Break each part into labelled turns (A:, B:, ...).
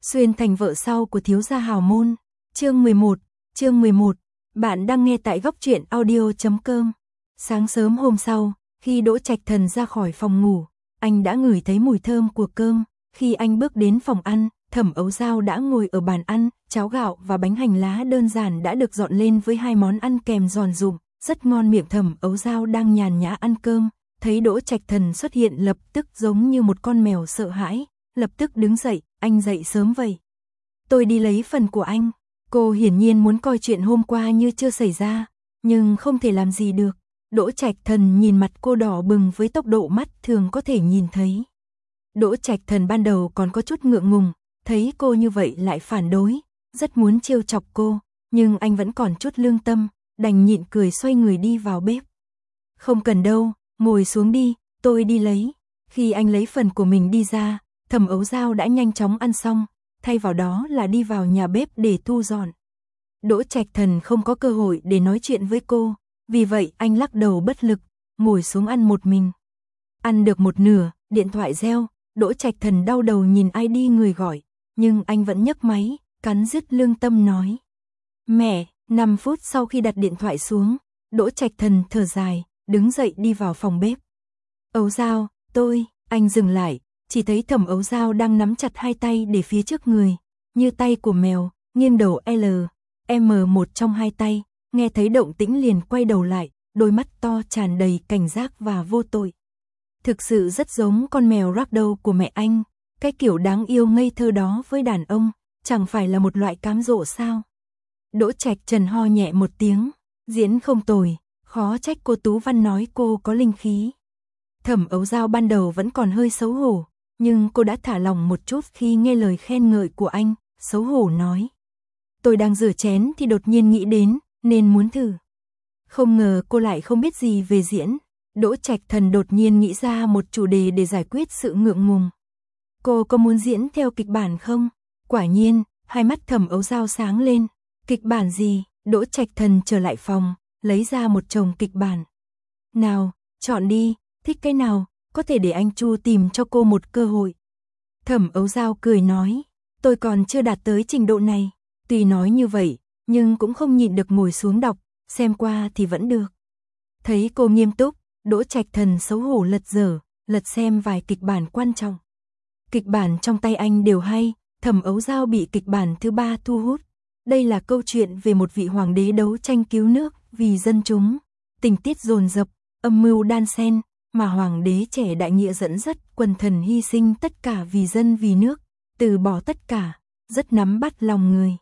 A: Xuyên thành vợ sau của thiếu gia hào môn. Chương 11. Bạn đang nghe tại góc truyện audio.com. Sáng sớm hôm sau, khi Đỗ Trạch Thần ra khỏi phòng ngủ, anh đã ngửi thấy mùi thơm của cơm. Khi anh bước đến phòng ăn, Thẩm Ấu Dao đã ngồi ở bàn ăn, cháo gạo và bánh hành lá đơn giản đã được dọn lên với hai món ăn kèm giòn rụm, rất ngon miệng. Thẩm Ấu Dao đang nhàn nhã ăn cơm, thấy Đỗ Trạch Thần xuất hiện lập tức giống như một con mèo sợ hãi, lập tức đứng dậy. Anh dậy sớm vậy. Tôi đi lấy phần của anh. Cô hiển nhiên muốn coi chuyện hôm qua như chưa xảy ra, nhưng không thể làm gì được. Đỗ Trạch Thần nhìn mặt cô đỏ bừng với tốc độ mắt thường có thể nhìn thấy. Đỗ Trạch Thần ban đầu còn có chút ngượng ngùng, thấy cô như vậy lại phản đối, rất muốn trêu chọc cô, nhưng anh vẫn còn chút lương tâm, đành nhịn cười xoay người đi vào bếp. Không cần đâu, ngồi xuống đi, tôi đi lấy. Khi anh lấy phần của mình đi ra, Thẩm Ấu Dao đã nhanh chóng ăn xong, thay vào đó là đi vào nhà bếp để thu dọn. Đỗ Trạch Thần không có cơ hội để nói chuyện với cô, vì vậy anh lắc đầu bất lực, ngồi xuống ăn một mình. Ăn được một nửa, điện thoại reo, Đỗ Trạch Thần đau đầu nhìn ID người gọi, nhưng anh vẫn nhấc máy, cắn rứt lương tâm nói. Mẹ. 5 phút sau khi đặt điện thoại xuống, Đỗ Trạch Thần thở dài, đứng dậy đi vào phòng bếp. Ấu Dao, anh dừng lại, chỉ thấy Thẩm Ấu Dao đang nắm chặt hai tay để phía trước người, như tay của mèo, nghiêng đầu M1 trong hai tay, nghe thấy động tĩnh liền quay đầu lại, đôi mắt to tràn đầy cảnh giác và vô tội. Thực sự rất giống con mèo ragdoll của mẹ anh, cái kiểu đáng yêu ngây thơ đó với đàn ông, chẳng phải là một loại cám dỗ sao? Đỗ Trạch Trần ho nhẹ một tiếng, diễn không tồi, khó trách cô Tú Văn nói cô có linh khí. Thẩm Ấu Dao ban đầu vẫn còn hơi xấu hổ, nhưng cô đã thả lỏng một chút khi nghe lời khen ngợi của anh, xấu hổ nói. Tôi đang rửa chén thì đột nhiên nghĩ đến, nên muốn thử. Không ngờ cô lại không biết gì về diễn. Đỗ Trạch Thần đột nhiên nghĩ ra một chủ đề để giải quyết sự ngượng ngùng. Cô có muốn diễn theo kịch bản không? Quả nhiên, hai mắt Thẩm Ấu Dao sáng lên. Kịch bản gì? Đỗ Trạch Thần trở lại phòng, lấy ra một chồng kịch bản. Nào, chọn đi, thích cái nào, có thể để anh Chu tìm cho cô một cơ hội. Thẩm Ấu Dao cười nói, tôi còn chưa đạt tới trình độ này. Tuy nói như vậy, nhưng cũng không nhịn được ngồi xuống đọc, xem qua thì vẫn được. Thấy cô nghiêm túc, Đỗ Trạch Thần xấu hổ lật xem vài kịch bản quan trọng. Kịch bản trong tay anh đều hay, Thẩm Ấu Dao bị kịch bản thứ 3 thu hút. Đây là câu chuyện về một vị hoàng đế đấu tranh cứu nước vì dân chúng. Tình tiết dồn dập, âm mưu đan xen, mà hoàng đế trẻ đại nghĩa dẫn dắt quần thần hy sinh tất cả vì dân vì nước, từ bỏ tất cả, rất nắm bắt lòng người.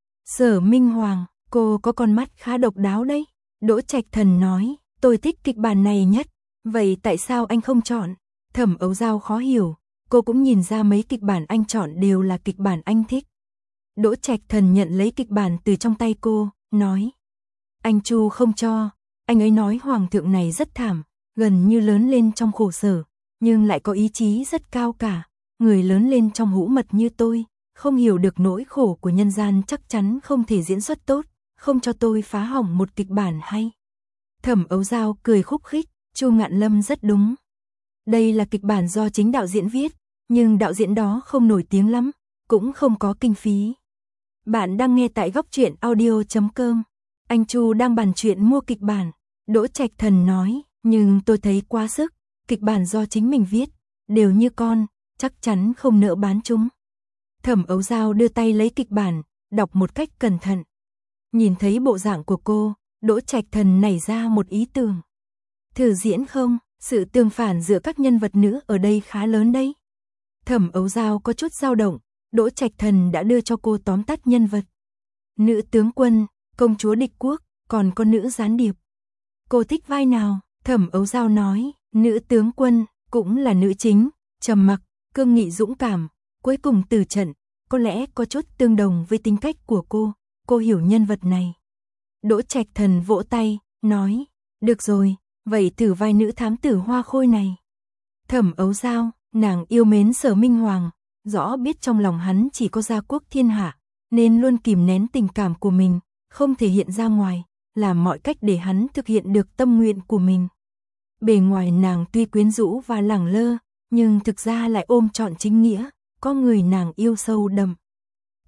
A: Sở Minh Hoàng, cô có con mắt khá độc đáo đấy. Đỗ Trạch Thần nói, tôi thích kịch bản này nhất, vậy tại sao anh không chọn? Thẩm Ấu Dao khó hiểu, cô cũng nhìn ra mấy kịch bản anh chọn đều là kịch bản anh thích. Đỗ Trạch Thần nhận lấy kịch bản từ trong tay cô, nói. Anh Chu không cho, anh ấy nói hoàng thượng này rất thảm, gần như lớn lên trong khổ sở, nhưng lại có ý chí rất cao cả. Người lớn lên trong hũ mật như tôi, không hiểu được nỗi khổ của nhân gian chắc chắn không thể diễn xuất tốt, không cho tôi phá hỏng một kịch bản hay. Thẩm Ấu Dao cười khúc khích, Chu Ngạn Lâm rất đúng. Đây là kịch bản do chính đạo diễn viết, nhưng đạo diễn đó không nổi tiếng lắm, cũng không có kinh phí. Bạn đang nghe tại góc truyện audio.com. Anh Chu đang bàn chuyện mua kịch bản. Đỗ Trạch Thần nói, nhưng tôi thấy quá sức, kịch bản do chính mình viết, đều như con, chắc chắn không nỡ bán chúng. Thẩm Ấu Dao đưa tay lấy kịch bản, đọc một cách cẩn thận. Nhìn thấy bộ dạng của cô, Đỗ Trạch Thần nảy ra một ý tưởng. Thử diễn không? Sự tương phản giữa các nhân vật nữ ở đây khá lớn đấy. Thẩm Ấu Dao có chút dao động, Đỗ Trạch Thần đã đưa cho cô tóm tắt nhân vật. Nữ tướng quân, công chúa địch quốc, còn có nữ gián điệp. Cô thích vai nào? Thẩm Ấu Dao nói, nữ tướng quân, cũng là nữ chính, trầm mặc, cương nghị dũng cảm, cuối cùng từ trận, có lẽ có chút tương đồng với tính cách của cô hiểu nhân vật này. Đỗ Trạch Thần vỗ tay, nói, được rồi, vậy thử vai nữ thám tử Hoa Khôi này. Thẩm Ấu Dao, nàng yêu mến Sở Minh Hoàng, rõ biết trong lòng hắn chỉ có gia quốc thiên hạ, nên luôn kìm nén tình cảm của mình, không thể hiện ra ngoài, làm mọi cách để hắn thực hiện được tâm nguyện của mình. Bề ngoài nàng tuy quyến rũ và lẳng lơ, nhưng thực ra lại ôm trọn chính nghĩa, có người nàng yêu sâu đậm,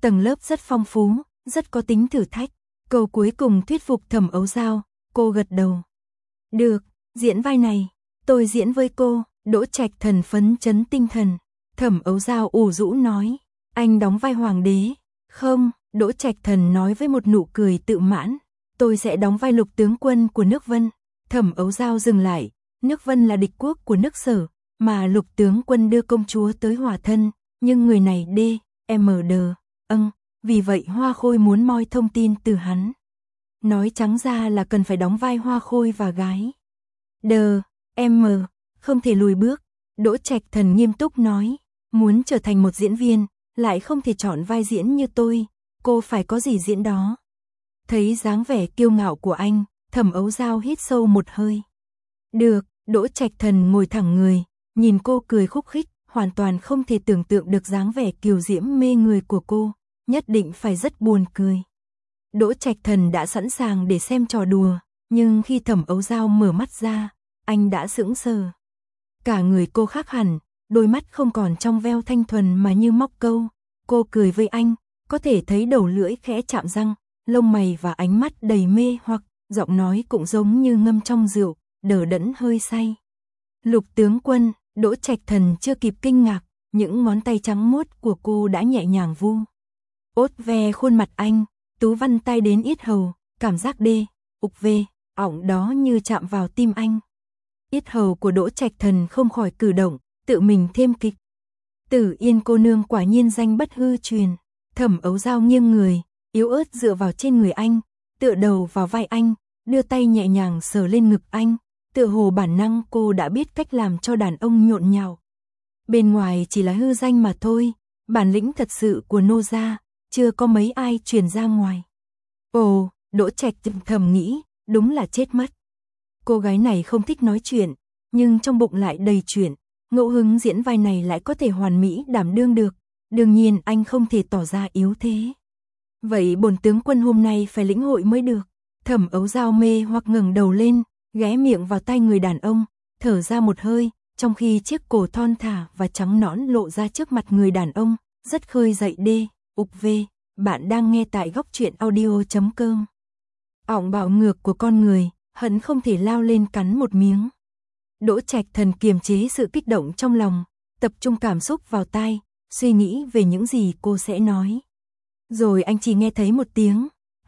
A: tầng lớp rất phong phú, rất có tính thử thách. Câu cuối cùng thuyết phục Thẩm Ấu Dao, cô gật đầu. Được, diễn vai này, tôi diễn với cô. Đỗ Trạch Thần phấn chấn tinh thần. Thẩm Ấu Dao ủ rũ nói, anh đóng vai hoàng đế. Không, Đỗ Trạch Thần nói với một nụ cười tự mãn, tôi sẽ đóng vai lục tướng quân của nước Vân. Thẩm Ấu Dao dừng lại, nước Vân là địch quốc của nước Sở, mà lục tướng quân đưa công chúa tới hòa thân, nhưng người này D.M.D. Vì vậy Hoa Khôi muốn moi thông tin từ hắn. Nói trắng ra là cần phải đóng vai Hoa Khôi và gái. D.M. Không thể lùi bước. Đỗ Trạch Thần nghiêm túc nói, muốn trở thành một diễn viên, lại không thể chọn vai diễn như tôi, cô phải có gì diễn đó. Thấy dáng vẻ kiêu ngạo của anh, Thẩm Ấu Dao hít sâu một hơi. Được, Đỗ Trạch Thần ngồi thẳng người, nhìn cô cười khúc khích, hoàn toàn không thể tưởng tượng được dáng vẻ kiều diễm mê người của cô, nhất định phải rất buồn cười. Đỗ Trạch Thần đã sẵn sàng để xem trò đùa, nhưng khi Thẩm Ấu Dao mở mắt ra, anh đã sững sờ. Cả người cô khác hẳn, đôi mắt không còn trong veo thanh thuần mà như móc câu. Cô cười với anh, có thể thấy đầu lưỡi khẽ chạm răng, lông mày và ánh mắt đầy mê hoặc, giọng nói cũng giống như ngâm trong rượu, đờ đẫn hơi say. Lục tướng quân, Đỗ Trạch Thần chưa kịp kinh ngạc, những ngón tay trắng muốt của cô đã nhẹ nhàng vu ốt ve khuôn mặt anh, tú văn tay đến yết hầu, cảm giác ỏng đó như chạm vào tim anh. Yết hầu của Đỗ Trạch Thần không khỏi cử động, tự mình thêm kịch. Tử Yên cô nương quả nhiên danh bất hư truyền. Thẩm Ấu Dao nghiêng người, yếu ớt dựa vào trên người anh, tựa đầu vào vai anh, đưa tay nhẹ nhàng sờ lên ngực anh, tựa hồ bản năng cô đã biết cách làm cho đàn ông nhộn nhạo. Bên ngoài chỉ là hư danh mà thôi, bản lĩnh thật sự của nô gia, chưa có mấy ai truyền ra ngoài. Ồ, Đỗ Trạch thầm nghĩ, đúng là chết mất. Cô gái này không thích nói chuyện, nhưng trong bụng lại đầy chuyện, ngẫu hứng diễn vai này lại có thể hoàn mỹ đảm đương được, đương nhiên anh không thể tỏ ra yếu thế. Vậy bổn tướng quân hôm nay phải lĩnh hội mới được. Thẩm Ấu Dao mê hoặc ngẩng đầu lên, ghé miệng vào tay người đàn ông, thở ra một hơi, trong khi chiếc cổ thon thả và trắng nõn lộ ra trước mặt người đàn ông, rất khơi dậy D.U.V. Bạn đang nghe tại góc truyện audio.com. Ỏng bạo ngược của con người, hận không thể lao lên cắn một miếng. Đỗ Trạch Thần kiềm chế sự kích động trong lòng, tập trung cảm xúc vào tai, suy nghĩ về những gì cô sẽ nói. Rồi anh chỉ nghe thấy một tiếng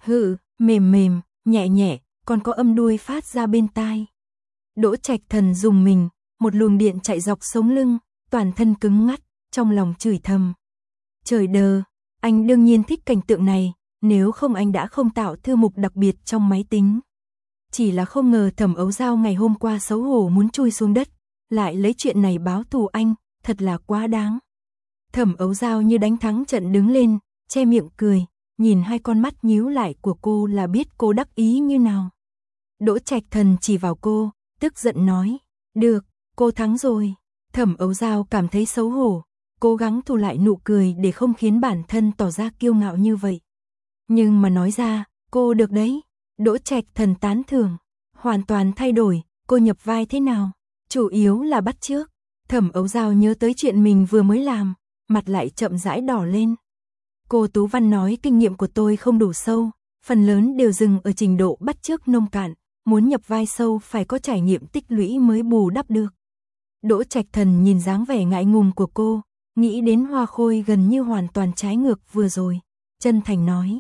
A: mềm mềm, nhẹ nhẹ, còn có âm đuôi phát ra bên tai. Đỗ Trạch Thần rùng mình, một luồng điện chạy dọc sống lưng, toàn thân cứng ngắt, trong lòng chửi thầm. Trời đờ, anh đương nhiên thích cảnh tượng này, nếu không anh đã không tạo thư mục đặc biệt trong máy tính. Chỉ là không ngờ Thẩm Ấu Dao ngày hôm qua xấu hổ muốn chui xuống đất, lại lấy chuyện này báo thù anh, thật là quá đáng. Thẩm Ấu Dao như đánh thắng trận đứng lên, che miệng cười, nhìn hai con mắt nhíu lại của cô là biết cô đắc ý như nào. Đỗ Trạch Thần chỉ vào cô, tức giận nói, được, cô thắng rồi. Thẩm Ấu Dao cảm thấy xấu hổ, cố gắng thu lại nụ cười để không khiến bản thân tỏ ra kiêu ngạo như vậy. Nhưng mà nói ra, cô được đấy. Đỗ Trạch Thần tán thưởng, hoàn toàn thay đổi, cô nhập vai thế nào? Chủ yếu là bắt chước. Thẩm Ấu Dao nhớ tới chuyện mình vừa mới làm, mặt lại chậm rãi đỏ lên. Cô Tú Văn nói kinh nghiệm của tôi không đủ sâu, phần lớn đều dừng ở trình độ bắt chước nông cạn, muốn nhập vai sâu phải có trải nghiệm tích lũy mới bù đắp được. Đỗ Trạch Thần nhìn dáng vẻ ngại ngùng của cô, nghĩ đến Hoa Khôi gần như hoàn toàn trái ngược vừa rồi, chân thành nói.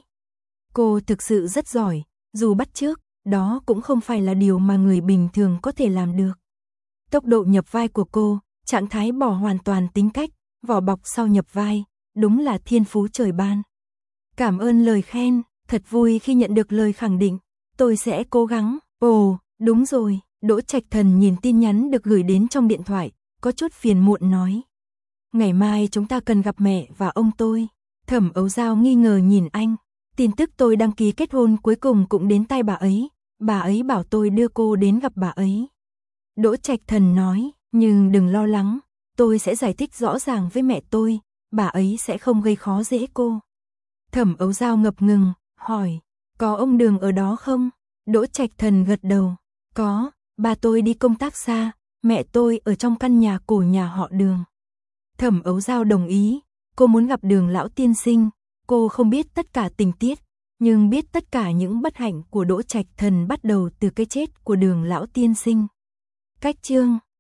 A: Cô thực sự rất giỏi, dù bắt chước, đó cũng không phải là điều mà người bình thường có thể làm được. Tốc độ nhập vai của cô, trạng thái bỏ hoàn toàn tính cách, vỏ bọc sau nhập vai, đúng là thiên phú trời ban. Cảm ơn lời khen, thật vui khi nhận được lời khẳng định, tôi sẽ cố gắng. Ồ, đúng rồi, Đỗ Trạch Thần nhìn tin nhắn được gửi đến trong điện thoại, có chút phiền muộn nói. Ngày mai chúng ta cần gặp mẹ và ông tôi. Thẩm Ấu Dao nghi ngờ nhìn anh. Tin tức tôi đăng ký kết hôn cuối cùng cũng đến tay bà ấy bảo tôi đưa cô đến gặp bà ấy. Đỗ Trạch Thần nói, nhưng đừng lo lắng, tôi sẽ giải thích rõ ràng với mẹ tôi, bà ấy sẽ không gây khó dễ cô. Thẩm Ấu Dao ngập ngừng, hỏi, có ông Đường ở đó không? Đỗ Trạch Thần gật đầu, có, bà tôi đi công tác xa, mẹ tôi ở trong căn nhà cổ nhà họ Đường. Thẩm Ấu Dao đồng ý, cô muốn gặp Đường lão tiên sinh, Cô không biết tất cả tình tiết, nhưng biết tất cả những bất hạnh của Đỗ Trạch Thần bắt đầu từ cái chết của Đường lão tiên sinh. Cách chương